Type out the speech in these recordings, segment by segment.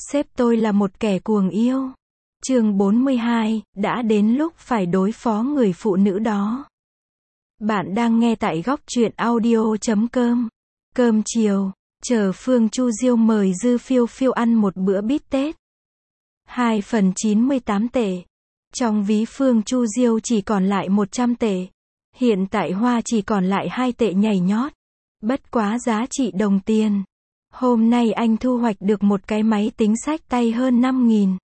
Sếp tôi là một kẻ cuồng yêu. Chương 42, đã đến lúc phải đối phó người phụ nữ đó. Bạn đang nghe tại góc truyện audio.com. Cơm chiều, chờ Phương Chu Diêu mời Dư Phiêu Phiêu ăn một bữa bít tết. 2 phần 98 tệ. Trong ví Phương Chu Diêu chỉ còn lại 100 tệ. Hiện tại Hoa chỉ còn lại 2 tệ nhảy nhót. Bất quá giá trị đồng tiền. Hôm nay anh thu hoạch được một cái máy tính xách tay hơn 5.000.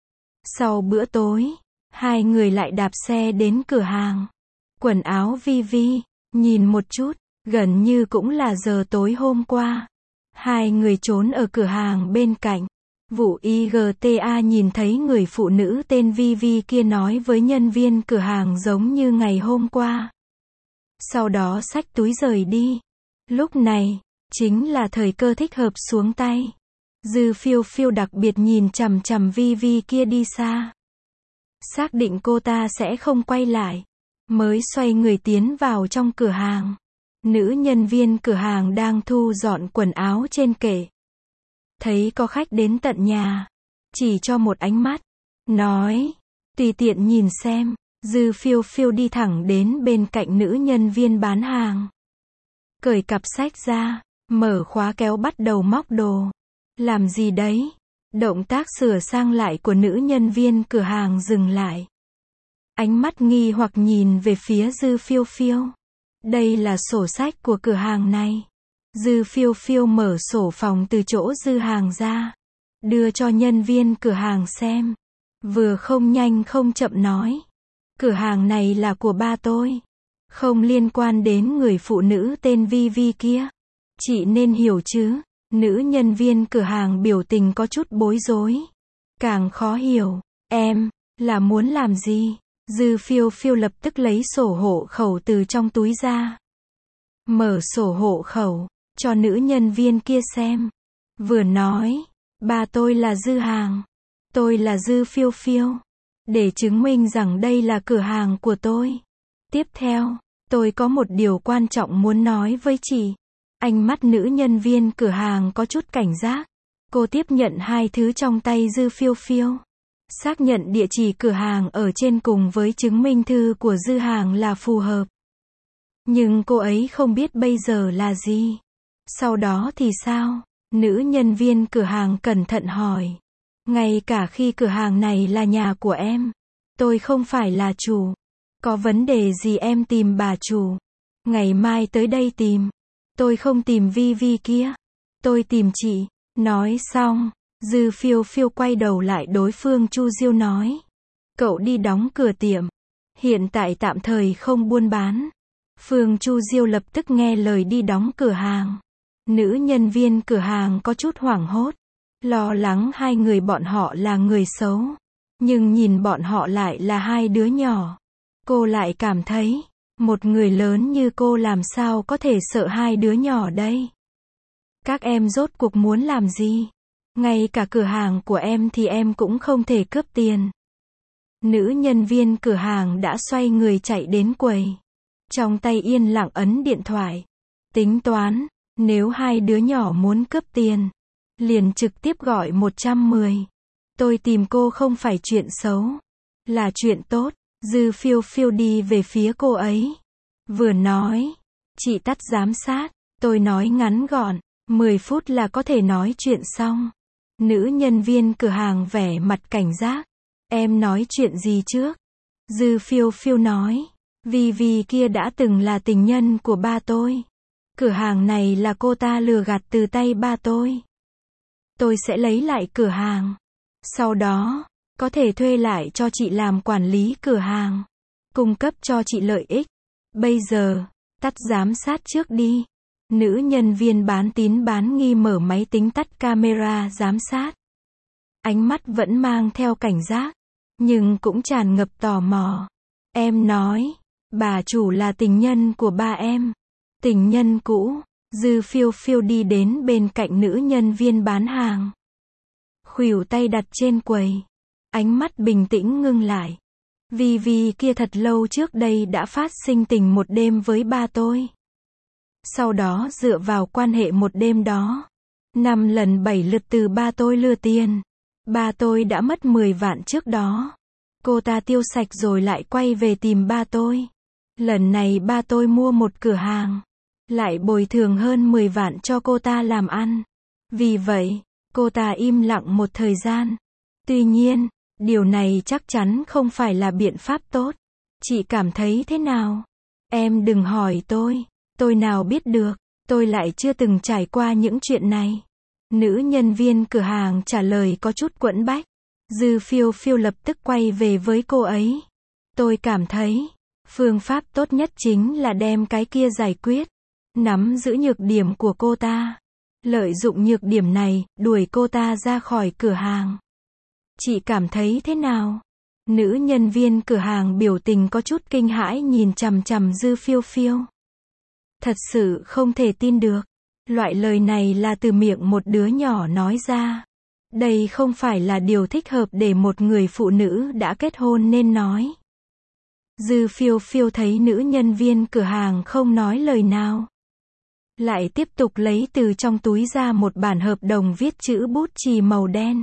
Sau bữa tối, hai người lại đạp xe đến cửa hàng quần áo Vivi, nhìn một chút, gần như cũng là giờ tối hôm qua. Hai người trốn ở cửa hàng bên cạnh. Vụ IGTA nhìn thấy người phụ nữ tên Vivi kia nói với nhân viên cửa hàng giống như ngày hôm qua. Sau đó xách túi rời đi. Lúc này, chính là thời cơ thích hợp xuống tay. Dư Phiêu Phiêu đặc biệt nhìn chằm chằm Vivi kia đi xa. Xác định cô ta sẽ không quay lại, mới xoay người tiến vào trong cửa hàng. Nữ nhân viên cửa hàng đang thu dọn quần áo trên kệ. Thấy có khách đến tận nhà, chỉ cho một ánh mắt, nói, tùy tiện nhìn xem. Dư Phiêu Phiêu đi thẳng đến bên cạnh nữ nhân viên bán hàng. Cởi cặp sách ra, mở khóa kéo bắt đầu móc đồ. Làm gì đấy? Động tác sửa sang lại của nữ nhân viên cửa hàng dừng lại. Ánh mắt nghi hoặc nhìn về phía Dư Phiêu Phiêu. Đây là sổ sách của cửa hàng này. Dư Phiêu Phiêu mở sổ phòng từ chỗ Dư hàng ra, đưa cho nhân viên cửa hàng xem. Vừa không nhanh không chậm nói. Cửa hàng này là của ba tôi. Không liên quan đến người phụ nữ tên Vivi kia. Chị nên hiểu chứ. Nữ nhân viên cửa hàng biểu tình có chút bối rối. Càng khó hiểu. Em, là muốn làm gì? Dư Phiêu Phiêu lập tức lấy sổ hộ khẩu từ trong túi ra. Mở sổ hộ khẩu, cho nữ nhân viên kia xem. Vừa nói, ba tôi là Dư hàng. Tôi là Dư Phiêu Phiêu. Để chứng minh rằng đây là cửa hàng của tôi. Tiếp theo, tôi có một điều quan trọng muốn nói với chị. Ánh mắt nữ nhân viên cửa hàng có chút cảnh giác. Cô tiếp nhận hai thứ trong tay Dư Phiêu Phiêu. Xác nhận địa chỉ cửa hàng ở trên cùng với chứng minh thư của Dư hàng là phù hợp. Nhưng cô ấy không biết bây giờ là gì. Sau đó thì sao? Nữ nhân viên cửa hàng cẩn thận hỏi. Ngay cả khi cửa hàng này là nhà của em, tôi không phải là chủ. Có vấn đề gì em tìm bà chủ. Ngày mai tới đây tìm. Tôi không tìm Vivi kia. Tôi tìm chị. Nói xong, Dư Phiêu Phiêu quay đầu lại đối phương Chu Diêu nói. Cậu đi đóng cửa tiệm. Hiện tại tạm thời không buôn bán. Phương Chu Diêu lập tức nghe lời đi đóng cửa hàng. Nữ nhân viên cửa hàng có chút hoảng hốt. Lo lắng hai người bọn họ là người xấu. Nhưng nhìn bọn họ lại là hai đứa nhỏ. Cô lại cảm thấy, một người lớn như cô làm sao có thể sợ hai đứa nhỏ đây? Các em rốt cuộc muốn làm gì? Ngay cả cửa hàng của em thì em cũng không thể cướp tiền. Nữ nhân viên cửa hàng đã xoay người chạy đến quầy. Trong tay yên lặng ấn điện thoại. Tính toán, nếu hai đứa nhỏ muốn cướp tiền, liền trực tiếp gọi 110. Tôi tìm cô không phải chuyện xấu, là chuyện tốt. Dư Phiêu Phiêu đi về phía cô ấy. Vừa nói, chị tắt giám sát. Tôi nói ngắn gọn, 10 phút là có thể nói chuyện xong. Nữ nhân viên cửa hàng vẻ mặt cảnh giác. Em nói chuyện gì trước? Dư Phiêu Phiêu nói. Vivi kia đã từng là tình nhân của ba tôi. Cửa hàng này là cô ta lừa gạt từ tay ba tôi. Tôi sẽ lấy lại cửa hàng. Sau đó, có thể thuê lại cho chị làm quản lý cửa hàng. Cung cấp cho chị lợi ích. Bây giờ, tắt giám sát trước đi. Nữ nhân viên bán tín bán nghi mở máy tính tắt camera giám sát. Ánh mắt vẫn mang theo cảnh giác. Nhưng cũng tràn ngập tò mò. Em nói, bà chủ là tình nhân của ba em. Tình nhân cũ. Dư Phiêu Phiêu đi đến bên cạnh nữ nhân viên bán hàng. Khuỷu tay đặt trên quầy. Ánh mắt bình tĩnh ngưng lại. Vivi kia thật lâu trước đây đã phát sinh tình một đêm với ba tôi. Sau đó dựa vào quan hệ một đêm đó, 5 lần 7 lượt từ ba tôi lừa tiền. Ba tôi đã mất 10 vạn trước đó. Cô ta tiêu sạch rồi lại quay về tìm ba tôi. Lần này ba tôi mua một cửa hàng, lại bồi thường hơn 10 vạn cho cô ta làm ăn. Vì vậy, cô ta im lặng một thời gian. Tuy nhiên, điều này chắc chắn không phải là biện pháp tốt. Chị cảm thấy thế nào? Em đừng hỏi tôi nào biết được, tôi lại chưa từng trải qua những chuyện này. Nữ nhân viên cửa hàng trả lời có chút quẫn bách. Dư Phiêu Phiêu lập tức quay về với cô ấy. Tôi cảm thấy, phương pháp tốt nhất chính là đem cái kia giải quyết. Nắm giữ nhược điểm của cô ta. Lợi dụng nhược điểm này, đuổi cô ta ra khỏi cửa hàng. Chị cảm thấy thế nào? Nữ nhân viên cửa hàng biểu tình có chút kinh hãi nhìn chằm chằm Dư Phiêu Phiêu. Thật sự không thể tin được. Loại lời này là từ miệng một đứa nhỏ nói ra. Đây không phải là điều thích hợp để một người phụ nữ đã kết hôn nên nói. Dư Phiêu Phiêu thấy nữ nhân viên cửa hàng không nói lời nào. Lại tiếp tục lấy từ trong túi ra một bản hợp đồng viết chữ bút chì màu đen.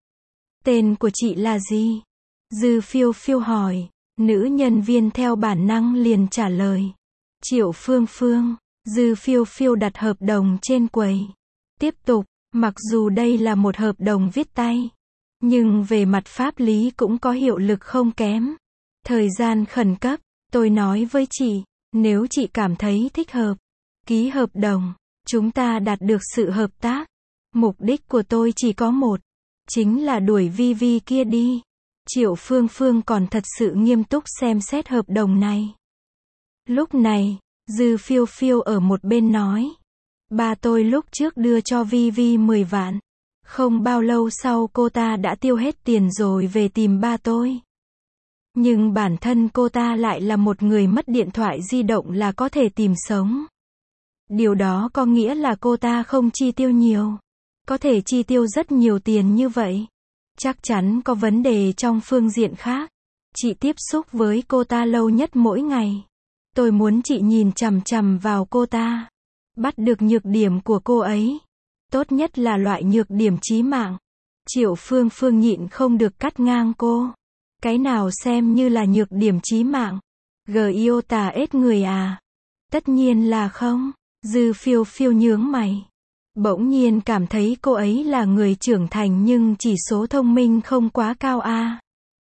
Tên của chị là gì? Dư Phiêu Phiêu hỏi. Nữ nhân viên theo bản năng liền trả lời. Triệu Phương Phương. Dư Phiêu Phiêu đặt hợp đồng trên quầy. Tiếp tục, mặc dù đây là một hợp đồng viết tay, nhưng về mặt pháp lý cũng có hiệu lực không kém. Thời gian khẩn cấp, tôi nói với chị, nếu chị cảm thấy thích hợp, ký hợp đồng, chúng ta đạt được sự hợp tác. Mục đích của tôi chỉ có một, chính là đuổi Vi Vi kia đi. Triệu Phương Phương còn thật sự nghiêm túc xem xét hợp đồng này. Lúc này, Dư Phiêu Phiêu ở một bên nói. Ba tôi lúc trước đưa cho Vi Vi 10 vạn. Không bao lâu sau cô ta đã tiêu hết tiền rồi về tìm ba tôi. Nhưng bản thân cô ta lại là một người mất điện thoại di động là có thể tìm sống. Điều đó có nghĩa là cô ta không chi tiêu nhiều. Có thể chi tiêu rất nhiều tiền như vậy. Chắc chắn có vấn đề trong phương diện khác. Chị tiếp xúc với cô ta lâu nhất mỗi ngày. Tôi muốn chị nhìn chằm chằm vào cô ta. Bắt được nhược điểm của cô ấy. Tốt nhất là loại nhược điểm chí mạng. Triệu Phương Phương nhịn không được cắt ngang cô. Cái nào xem như là nhược điểm chí mạng? Yêu tà ết người à? Tất nhiên là không. Dư Phiêu Phiêu nhướng mày. Bỗng nhiên cảm thấy cô ấy là người trưởng thành nhưng chỉ số thông minh không quá cao a.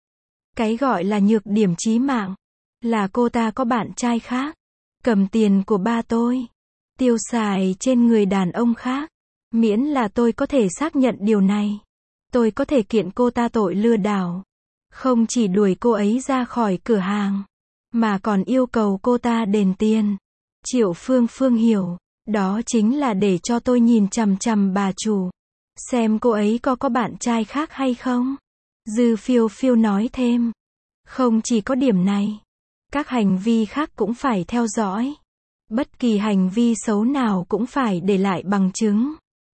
Cái gọi là nhược điểm chí mạng là cô ta có bạn trai khác, cầm tiền của ba tôi, tiêu xài trên người đàn ông khác. Miễn là tôi có thể xác nhận điều này, tôi có thể kiện cô ta tội lừa đảo. Không chỉ đuổi cô ấy ra khỏi cửa hàng, mà còn yêu cầu cô ta đền tiền. Triệu Phương Phương hiểu, đó chính là để cho tôi nhìn chằm chằm bà chủ, xem cô ấy có bạn trai khác hay không. Dư Phiêu Phiêu nói thêm, không chỉ có điểm này, các hành vi khác cũng phải theo dõi. Bất kỳ hành vi xấu nào cũng phải để lại bằng chứng.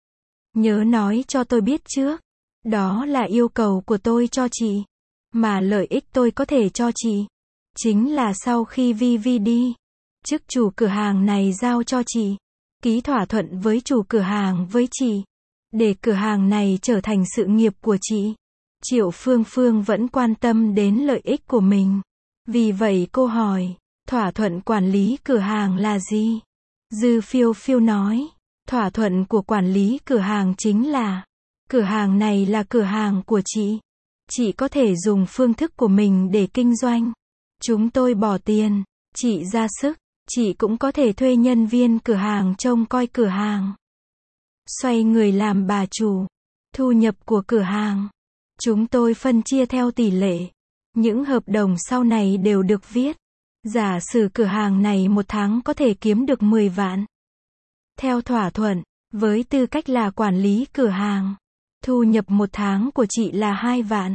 Nhớ nói cho tôi biết trước. Đó là yêu cầu của tôi cho chị. Mà lợi ích tôi có thể cho chị, chính là sau khi Vi Vi đi, chức chủ cửa hàng này giao cho chị. Ký thỏa thuận với chủ cửa hàng với chị. Để cửa hàng này trở thành sự nghiệp của chị. Triệu Phương Phương vẫn quan tâm đến lợi ích của mình. Vì vậy cô hỏi, thỏa thuận quản lý cửa hàng là gì? Dư Phiêu Phiêu nói, thỏa thuận của quản lý cửa hàng chính là, cửa hàng này là cửa hàng của chị. Chị có thể dùng phương thức của mình để kinh doanh. Chúng tôi bỏ tiền, chị ra sức, chị cũng có thể thuê nhân viên cửa hàng trông coi cửa hàng. Xoay người làm bà chủ. Thu nhập của cửa hàng, chúng tôi phân chia theo tỷ lệ. Những hợp đồng sau này đều được viết. Giả sử cửa hàng này một tháng có thể kiếm được 10 vạn. Theo thỏa thuận, với tư cách là quản lý cửa hàng, thu nhập một tháng của chị là 2 vạn.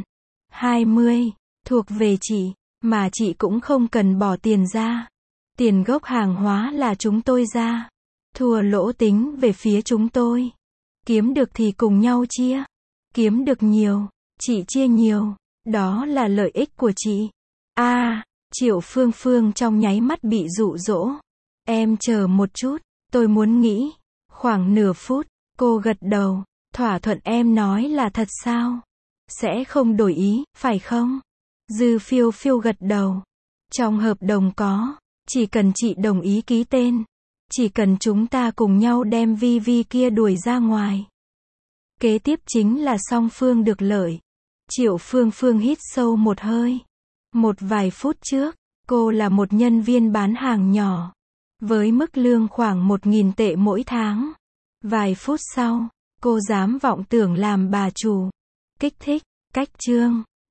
20, thuộc về chị, mà chị cũng không cần bỏ tiền ra. Tiền gốc hàng hóa là chúng tôi ra. Thua lỗ tính về phía chúng tôi. Kiếm được thì cùng nhau chia. Kiếm được nhiều, chị chia nhiều. Đó là lợi ích của chị. Triệu Phương Phương trong nháy mắt bị dụ dỗ. Em chờ một chút, tôi muốn nghĩ. Khoảng nửa phút, cô gật đầu. Thỏa thuận em nói là thật sao? Sẽ không đổi ý, phải không? Dư Phiêu Phiêu gật đầu. Trong hợp đồng có, chỉ cần chị đồng ý ký tên, chỉ cần chúng ta cùng nhau đem Vi Vi kia đuổi ra ngoài. Kế tiếp chính là song phương được lợi. Triệu Phương Phương hít sâu một hơi. Một vài phút trước, cô là một nhân viên bán hàng nhỏ, với mức lương khoảng 1.000 tệ mỗi tháng. Vài phút sau, cô dám vọng tưởng làm bà chủ. Kích thích, cách chương.